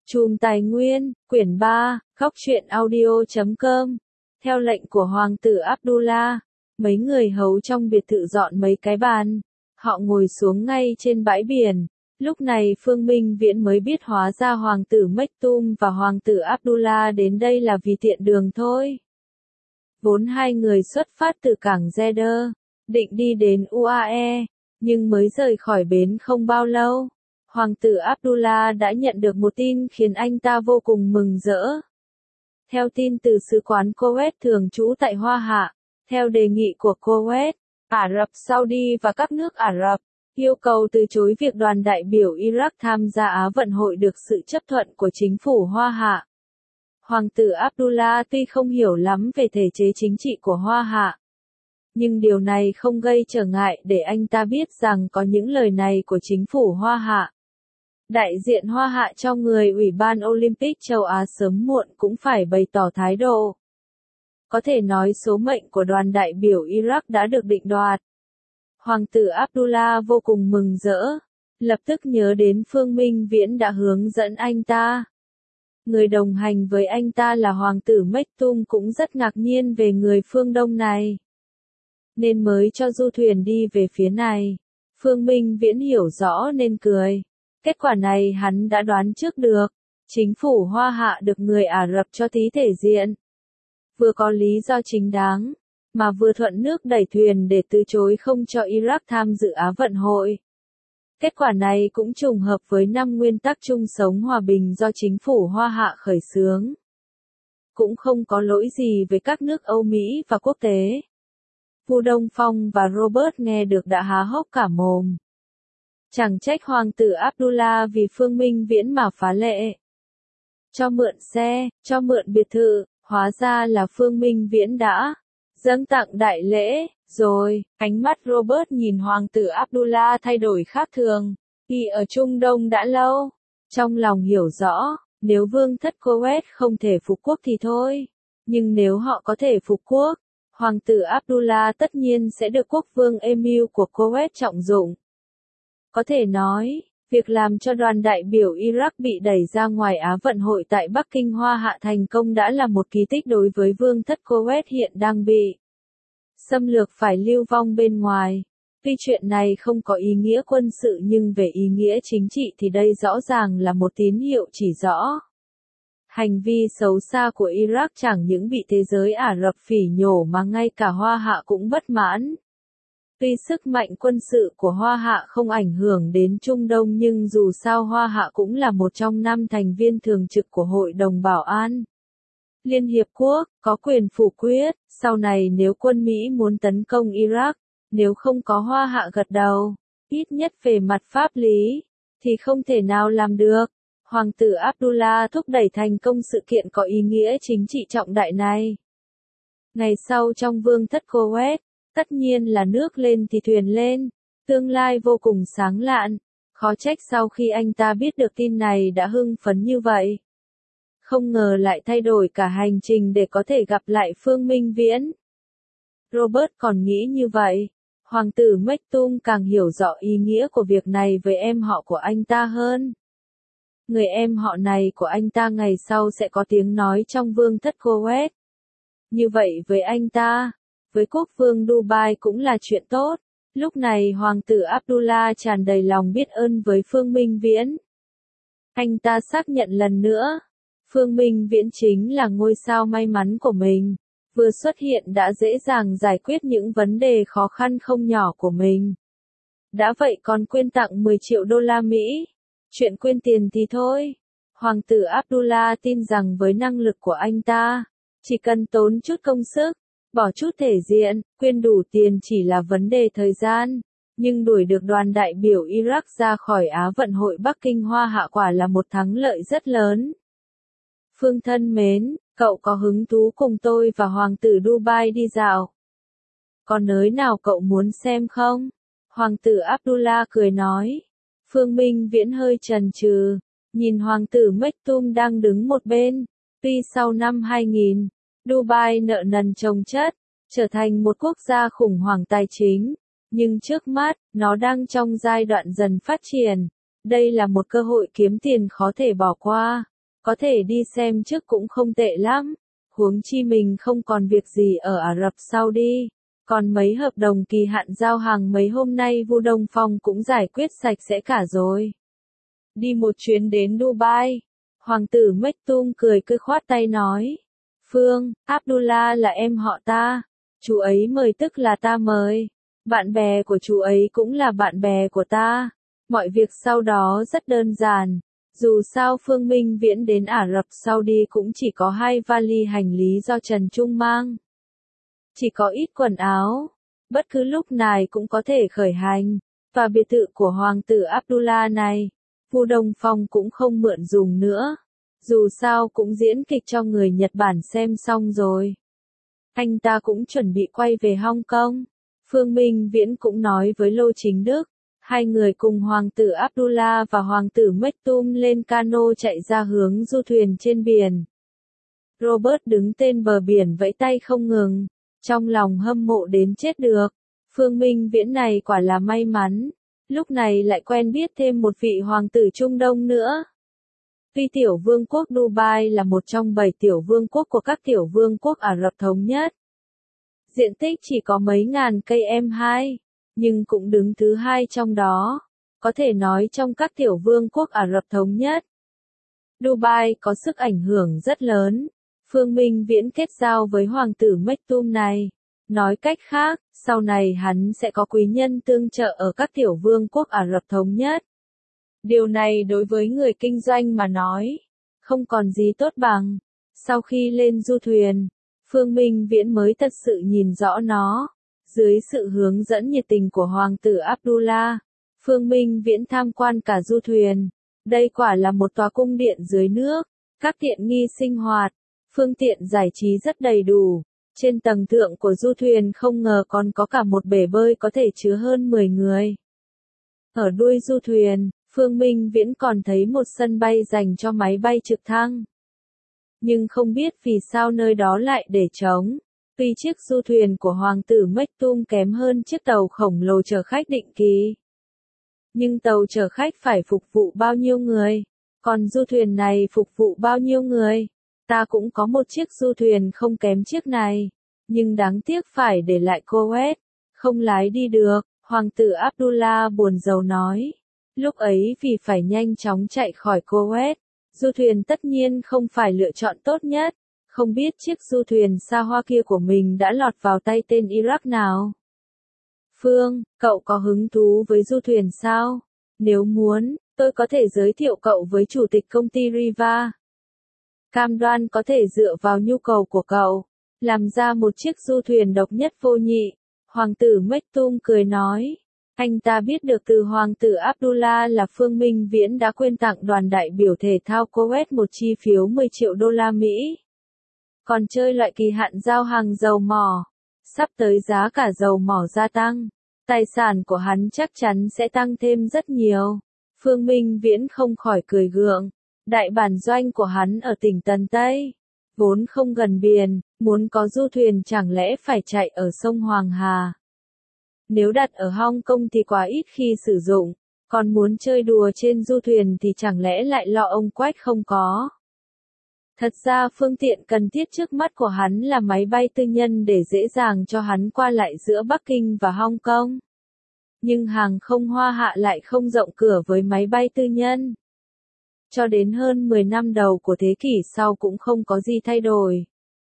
Chùm Tài Nguyên, quyển 3, Góc truyện audio.com. Theo lệnh của Hoàng tử Abdullah, mấy người hầu trong biệt thự dọn mấy cái bàn. Họ ngồi xuống ngay trên bãi biển. Lúc này Phương Minh Viễn mới biết hóa ra Hoàng tử Maktoum và Hoàng tử Abdullah đến đây là vì tiện đường thôi. Vốn hai người xuất phát từ cảng Jeddah, định đi đến UAE, nhưng mới rời khỏi bến không bao lâu. Hoàng tử Abdullah đã nhận được một tin khiến anh ta vô cùng mừng rỡ. Theo tin từ sứ quán Kuwait thường trú tại Hoa Hạ, theo đề nghị của Kuwait, Ả Rập Saudi và các nước Ả Rập, yêu cầu từ chối việc đoàn đại biểu Iraq tham gia Á vận hội được sự chấp thuận của chính phủ Hoa Hạ. Hoàng tử Abdullah tuy không hiểu lắm về thể chế chính trị của Hoa Hạ, nhưng điều này không gây trở ngại để anh ta biết rằng có những lời này của chính phủ Hoa Hạ. Đại diện Hoa Hạ cho người Ủy ban Olympic châu Á sớm muộn cũng phải bày tỏ thái độ. Có thể nói số mệnh của đoàn đại biểu Iraq đã được định đoạt. Hoàng tử Abdullah vô cùng mừng rỡ, lập tức nhớ đến Phương Minh Viễn đã hướng dẫn anh ta. Người đồng hành với anh ta là Hoàng tử Maktoum cũng rất ngạc nhiên về người phương Đông này, nên mới cho du thuyền đi về phía này. Phương Minh Viễn hiểu rõ nên cười. Kết quả này hắn đã đoán trước được. Chính phủ Hoa Hạ được người Ả Rập cho tí thể diện. Vừa có lý do chính đáng, mà vừa thuận nước đẩy thuyền để từ chối không cho Iraq tham dự Á vận hội. Kết quả này cũng trùng hợp với 5 nguyên tắc chung sống hòa bình do chính phủ Hoa Hạ khởi xướng. Cũng không có lỗi gì với các nước Âu Mỹ và quốc tế. Vu Đông Phong và Robert nghe được đã há hốc cả mồm. Chẳng trách Hoàng tử Abdullah vì Phương Minh Viễn mà phá lệ. Cho mượn xe, cho mượn biệt thự, hóa ra là Phương Minh Viễn đã dâng tặng đại lễ. Rồi, ánh mắt Robert nhìn Hoàng tử Abdullah thay đổi khác thường. Y ở Trung Đông đã lâu. Trong lòng hiểu rõ, nếu vương thất Kuwait không thể phục quốc thì thôi. Nhưng nếu họ có thể phục quốc, Hoàng tử Abdullah tất nhiên sẽ được quốc vương Emir của Kuwait trọng dụng. Có thể nói, việc làm cho đoàn đại biểu Iraq bị đẩy ra ngoài Á vận hội tại Bắc Kinh Hoa Hạ thành công đã là một kỳ tích đối với vương thất Kuwait hiện đang bị xâm lược phải lưu vong bên ngoài. Tuy chuyện này không có ý nghĩa quân sự nhưng về ý nghĩa chính trị thì đây rõ ràng là một tín hiệu chỉ rõ. Hành vi xấu xa của Iraq chẳng những bị thế giới Ả Rập phỉ nhổ mà ngay cả Hoa Hạ cũng bất mãn. Tuy sức mạnh quân sự của Hoa Hạ không ảnh hưởng đến Trung Đông nhưng dù sao Hoa Hạ cũng là một trong 5 thành viên thường trực của Hội đồng Bảo an Liên Hiệp Quốc, có quyền phủ quyết, sau này nếu quân Mỹ muốn tấn công Iraq, nếu không có Hoa Hạ gật đầu, ít nhất về mặt pháp lý, thì không thể nào làm được. Hoàng tử Abdullah thúc đẩy thành công sự kiện có ý nghĩa chính trị trọng đại này. Ngày sau trong vương thất Kuwait, tất nhiên là nước lên thì thuyền lên, tương lai vô cùng sáng lạn, khó trách sau khi anh ta biết được tin này đã hưng phấn như vậy. Không ngờ lại thay đổi cả hành trình để có thể gặp lại Phương Minh Viễn. Robert còn nghĩ như vậy, Hoàng tử Maktoum càng hiểu rõ ý nghĩa của việc này với em họ của anh ta hơn. Người em họ này của anh ta ngày sau sẽ có tiếng nói trong vương thất Kuwait. Như vậy với anh ta, với quốc vương Dubai cũng là chuyện tốt. Lúc này Hoàng tử Abdullah tràn đầy lòng biết ơn với Phương Minh Viễn. Anh ta xác nhận lần nữa, Phương Minh Viễn chính là ngôi sao may mắn của mình. Vừa xuất hiện đã dễ dàng giải quyết những vấn đề khó khăn không nhỏ của mình. Đã vậy còn quyên tặng 10 triệu đô la Mỹ. Chuyện quyên tiền thì thôi. Hoàng tử Abdullah tin rằng với năng lực của anh ta, chỉ cần tốn chút công sức, bỏ chút thể diện, quyên đủ tiền chỉ là vấn đề thời gian. Nhưng đuổi được đoàn đại biểu Iraq ra khỏi Á vận hội Bắc Kinh Hoa Hạ quả là một thắng lợi rất lớn. Phương thân mến, cậu có hứng thú cùng tôi và Hoàng tử Dubai đi dạo? Có nơi nào cậu muốn xem không? Hoàng tử Abdullah cười nói. Phương Minh Viễn hơi chần chừ, nhìn Hoàng tử Maktoum đang đứng một bên. Tuy sau năm 2000, Dubai nợ nần chồng chất, trở thành một quốc gia khủng hoảng tài chính, nhưng trước mắt, nó đang trong giai đoạn dần phát triển. Đây là một cơ hội kiếm tiền khó thể bỏ qua. có thể đi xem trước cũng không tệ lắm. Huống chi mình không còn việc gì ở Ả Rập Saudi. Còn mấy hợp đồng kỳ hạn giao hàng mấy hôm nay Vu Đông Phong cũng giải quyết sạch sẽ cả rồi. Đi một chuyến đến Dubai. Hoàng tử Maktoum cười khoát tay nói. Phương, Abdullah là em họ ta. Chú ấy mời tức là ta mời. Bạn bè của chú ấy cũng là bạn bè của ta. Mọi việc sau đó rất đơn giản. Dù sao Phương Minh Viễn đến Ả Rập Saudi cũng chỉ có 2 vali hành lý do Trần Trung mang. Chỉ có ít quần áo. Bất cứ lúc này cũng có thể khởi hành. Và biệt thự của Hoàng tử Abdullah này, Vu Đông Phong cũng không mượn dùng nữa. Dù sao cũng diễn kịch cho người Nhật Bản xem xong rồi. Anh ta cũng chuẩn bị quay về Hong Kong. Phương Minh Viễn cũng nói với Lô Chính Đức. Hai người cùng Hoàng tử Abdullah và Hoàng tử Maktoum lên cano chạy ra hướng du thuyền trên biển. Robert đứng tên bờ biển vẫy tay không ngừng. Trong lòng hâm mộ đến chết được. Phương Minh Viễn này quả là may mắn. Lúc này lại quen biết thêm một vị hoàng tử Trung Đông nữa. Tuy tiểu vương quốc Dubai là một trong 7 tiểu vương quốc của các tiểu vương quốc Ả Rập Thống Nhất. Diện tích chỉ có mấy ngàn cây m2, nhưng cũng đứng thứ 2 trong đó. Có thể nói trong các tiểu vương quốc Ả Rập Thống Nhất. Dubai có sức ảnh hưởng rất lớn. Phương Minh Viễn kết giao với hoàng tử Maktoum này. Nói cách khác, sau này hắn sẽ có quý nhân tương trợ ở các tiểu vương quốc Ả Rập Thống Nhất. Điều này đối với người kinh doanh mà nói, không còn gì tốt bằng. Sau khi lên du thuyền, Phương Minh Viễn mới thật sự nhìn rõ nó. Dưới sự hướng dẫn nhiệt tình của Hoàng tử Abdullah, Phương Minh Viễn tham quan cả du thuyền. Đây quả là một tòa cung điện dưới nước, các tiện nghi sinh hoạt, phương tiện giải trí rất đầy đủ. Trên tầng thượng của du thuyền không ngờ còn có cả một bể bơi có thể chứa hơn 10 người. Ở đuôi du thuyền, Phương Minh Viễn còn thấy một sân bay dành cho máy bay trực thăng. Nhưng không biết vì sao nơi đó lại để trống. Tuy chiếc du thuyền của Hoàng tử Maktoum kém hơn chiếc tàu khổng lồ chở khách định kỳ. Nhưng tàu chở khách phải phục vụ bao nhiêu người? Còn du thuyền này phục vụ bao nhiêu người? Ta cũng có một chiếc du thuyền không kém chiếc này. Nhưng đáng tiếc phải để lại Kuwait. Không lái đi được, Hoàng tử Abdullah buồn rầu nói. Lúc ấy vì phải nhanh chóng chạy khỏi Kuwait, du thuyền tất nhiên không phải lựa chọn tốt nhất. Không biết chiếc du thuyền xa hoa kia của mình đã lọt vào tay tên Iraq nào. Phương, cậu có hứng thú với du thuyền sao? Nếu muốn, tôi có thể giới thiệu cậu với chủ tịch công ty Riva. Cam đoan có thể dựa vào nhu cầu của cậu, làm ra một chiếc du thuyền độc nhất vô nhị. Hoàng tử Maktoum cười nói. Anh ta biết được từ Hoàng tử Abdullah là Phương Minh Viễn đã quyên tặng đoàn đại biểu thể thao Kuwait một chi phiếu 10 triệu đô la Mỹ. Còn chơi loại kỳ hạn giao hàng dầu mỏ. Sắp tới giá cả dầu mỏ gia tăng. Tài sản của hắn chắc chắn sẽ tăng thêm rất nhiều. Phương Minh Viễn không khỏi cười gượng. Đại bản doanh của hắn ở tỉnh Tân Tây. Vốn không gần biển, muốn có du thuyền chẳng lẽ phải chạy ở sông Hoàng Hà. Nếu đặt ở Hong Kong thì quá ít khi sử dụng. Còn muốn chơi đùa trên du thuyền thì chẳng lẽ lại lo ông Quách không có. Thật ra phương tiện cần thiết trước mắt của hắn là máy bay tư nhân để dễ dàng cho hắn qua lại giữa Bắc Kinh và Hong Kong. Nhưng hàng không Hoa Hạ lại không rộng cửa với máy bay tư nhân. Cho đến hơn 10 năm đầu của thế kỷ sau cũng không có gì thay đổi.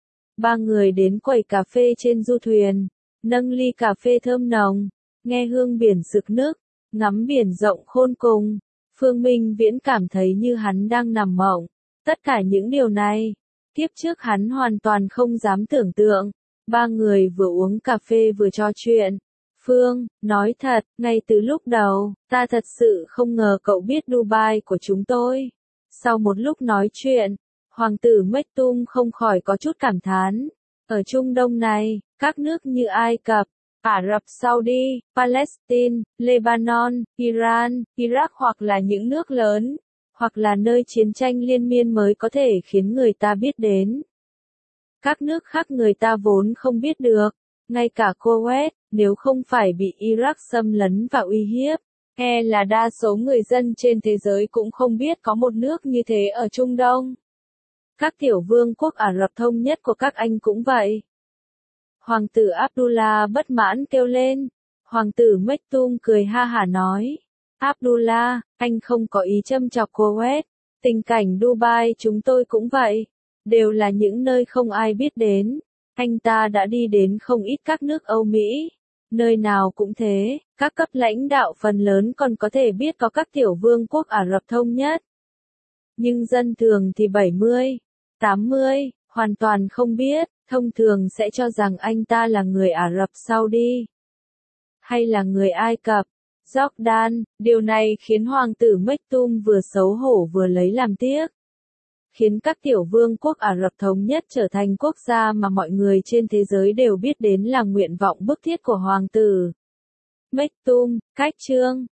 Ba người đến quầy cà phê trên du thuyền, nâng ly cà phê thơm nồng, nghe hương biển sực nức, ngắm biển rộng khôn cùng. Phương Minh Viễn cảm thấy như hắn đang nằm mộng. Tất cả những điều này, kiếp trước hắn hoàn toàn không dám tưởng tượng. Ba người vừa uống cà phê vừa trò chuyện. Phương, nói thật, ngay từ lúc đầu, ta thật sự không ngờ cậu biết Dubai của chúng tôi. Sau một lúc nói chuyện, Hoàng tử Maktoum không khỏi có chút cảm thán. Ở Trung Đông này, các nước như Ai Cập, Ả Rập Saudi, Palestine, Lebanon, Iran, Iraq hoặc là những nước lớn, hoặc là nơi chiến tranh liên miên mới có thể khiến người ta biết đến. Các nước khác người ta vốn không biết được, ngay cả Kuwait, nếu không phải bị Iraq xâm lấn và uy hiếp, là đa số người dân trên thế giới cũng không biết có một nước như thế ở Trung Đông. Các tiểu vương quốc Ả Rập Thống Nhất của các anh cũng vậy. Hoàng tử Abdullah bất mãn kêu lên. Hoàng tử Maktoum cười ha hả nói. Abdullah, anh không có ý châm chọc Kuwait. Tình cảnh Dubai chúng tôi cũng vậy. Đều là những nơi không ai biết đến. Anh ta đã đi đến không ít các nước Âu Mỹ. Nơi nào cũng thế, các cấp lãnh đạo phần lớn còn có thể biết có các tiểu vương quốc Ả Rập Thống Nhất. Nhưng dân thường thì 70, 80, hoàn toàn không biết, thông thường sẽ cho rằng anh ta là người Ả Rập Saudi. Hay là người Ai Cập, Jordan, điều này khiến Hoàng tử Maktoum vừa xấu hổ vừa lấy làm tiếc. Khiến các tiểu vương quốc Ả Rập Thống Nhất trở thành quốc gia mà mọi người trên thế giới đều biết đến là nguyện vọng bức thiết của Hoàng tử Maktoum. Cách chương